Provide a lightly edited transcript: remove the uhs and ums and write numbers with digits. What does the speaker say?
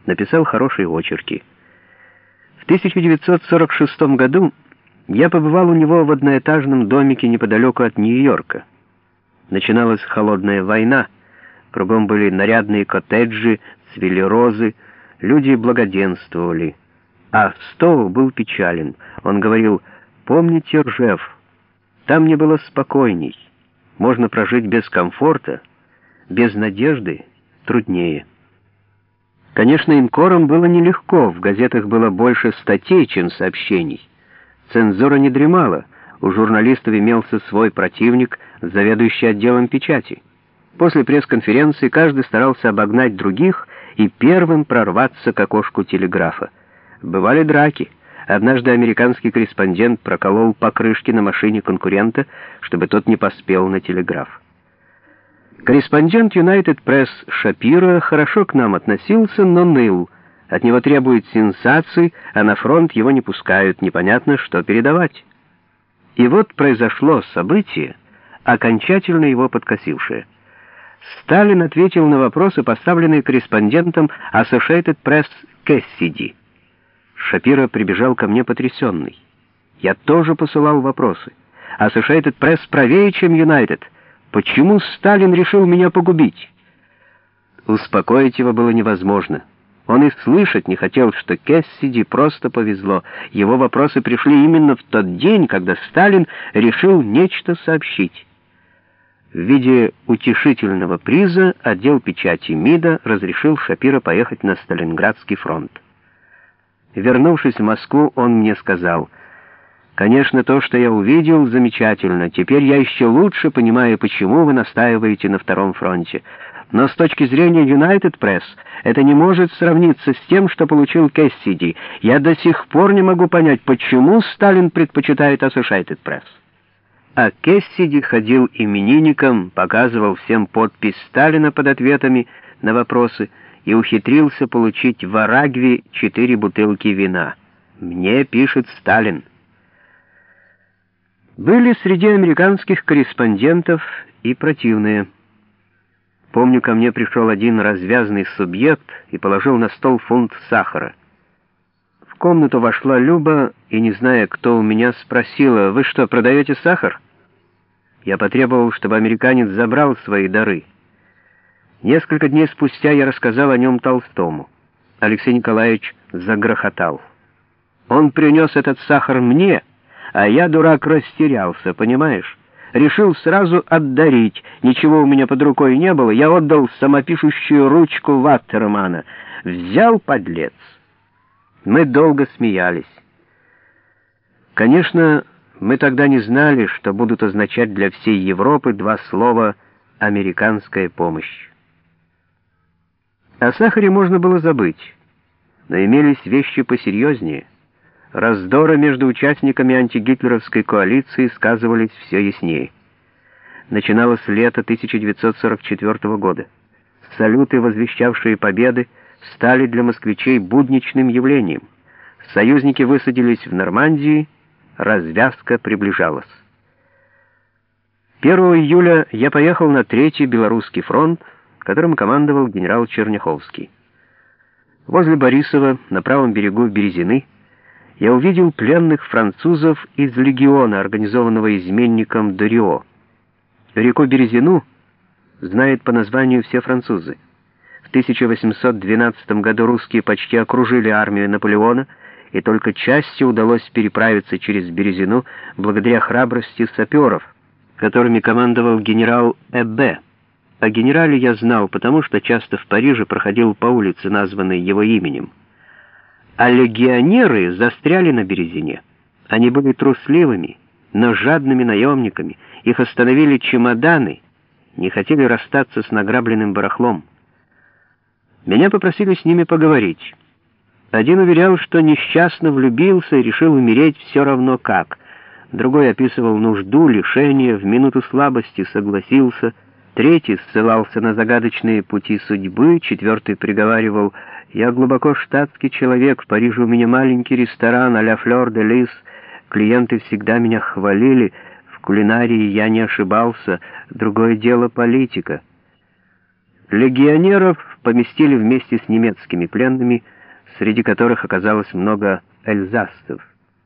написал хорошие очерки. В 1946 году я побывал у него в одноэтажном домике неподалеку от Нью-Йорка. Начиналась холодная война, кругом были нарядные коттеджи, цвели розы, люди благоденствовали. А Стоу был печален. Он говорил: «Помните Ржев? Там мне было спокойней. Можно прожить без комфорта, без надежды труднее». Конечно, инкорам было нелегко, в газетах было больше статей, чем сообщений. Цензура не дремала, у журналистов имелся свой противник, заведующий отделом печати. После пресс-конференции каждый старался обогнать других и первым прорваться к окошку телеграфа. Бывали драки. Однажды американский корреспондент проколол покрышки на машине конкурента, чтобы тот не поспел на телеграф. Корреспондент United Press Шапиро хорошо к нам относился, но ныл. От него требуют сенсаций, а на фронт его не пускают, непонятно, что передавать. И вот произошло событие, окончательно его подкосившее. Сталин ответил на вопросы, поставленные корреспондентом Associated Press Кэссиди. Шапиро прибежал ко мне потрясенный. Я тоже посылал вопросы. Associated Press правее, чем United. Почему Сталин решил меня погубить? Успокоить его было невозможно. Он и слышать не хотел, что Кэссиди просто повезло. Его вопросы пришли именно в тот день, когда Сталин решил нечто сообщить. В виде утешительного приза отдел печати МИДа разрешил Шапиро поехать на Сталинградский фронт. Вернувшись в Москву, он мне сказал: «Конечно, то, что я увидел, замечательно. Теперь я еще лучше понимаю, почему вы настаиваете на Втором фронте. Но с точки зрения United Press это не может сравниться с тем, что получил Кэссиди. Я до сих пор не могу понять, почему Сталин предпочитает Associated Press». А Кэссиди ходил именинником, показывал всем подпись Сталина под ответами на вопросы и ухитрился получить в Арагве 4 бутылки вина. «Мне пишет Сталин». Были среди американских корреспондентов и противные. Помню, ко мне пришел один развязный субъект и положил на стол фунт сахара. В комнату вошла Люба и, не зная, кто у меня, спросила: «Вы что, продаете сахар?» Я потребовал, чтобы американец забрал свои дары. Несколько дней спустя я рассказал о нем Толстому. Алексей Николаевич загрохотал. «Он принес этот сахар мне, а я, дурак, растерялся, понимаешь? Решил сразу отдарить. Ничего у меня под рукой не было. Я отдал самопишущую ручку Ваттермана. Взял, подлец». Мы долго смеялись. Конечно, мы тогда не знали, что будут означать для всей Европы 2 слова «американская помощь». О сахаре можно было забыть, но имелись вещи посерьезнее. Раздоры между участниками антигитлеровской коалиции сказывались все яснее. Начиналось лето 1944 года. Салюты, возвещавшие победы, стали для москвичей будничным явлением. Союзники высадились в Нормандии, развязка приближалась. 1 июля я поехал на 3-й Белорусский фронт, которым командовал генерал Черняховский. Возле Борисова, на правом берегу Березины, я увидел пленных французов из легиона, организованного изменником Дорио. Реку Березину знают по названию все французы. В 1812 году русские почти окружили армию Наполеона, и только части удалось переправиться через Березину благодаря храбрости саперов, которыми командовал генерал Эббе. О генерале я знал, потому что часто в Париже проходил по улице, названной его именем. А легионеры застряли на Березине. Они были трусливыми, но жадными наемниками. Их остановили чемоданы, не хотели расстаться с награбленным барахлом. Меня попросили с ними поговорить. Один уверял, что несчастно влюбился и решил умереть все равно как. Другой описывал нужду, лишение, в минуту слабости согласился. Третий ссылался на загадочные пути судьбы. Четвертый приговаривал: «Я глубоко штатский человек, в Париже у меня маленький ресторан а-ля Флёр де Лис. Клиенты всегда меня хвалили, в кулинарии я не ошибался, другое дело политика». Легионеров поместили вместе с немецкими пленными, среди которых оказалось много эльзасцев.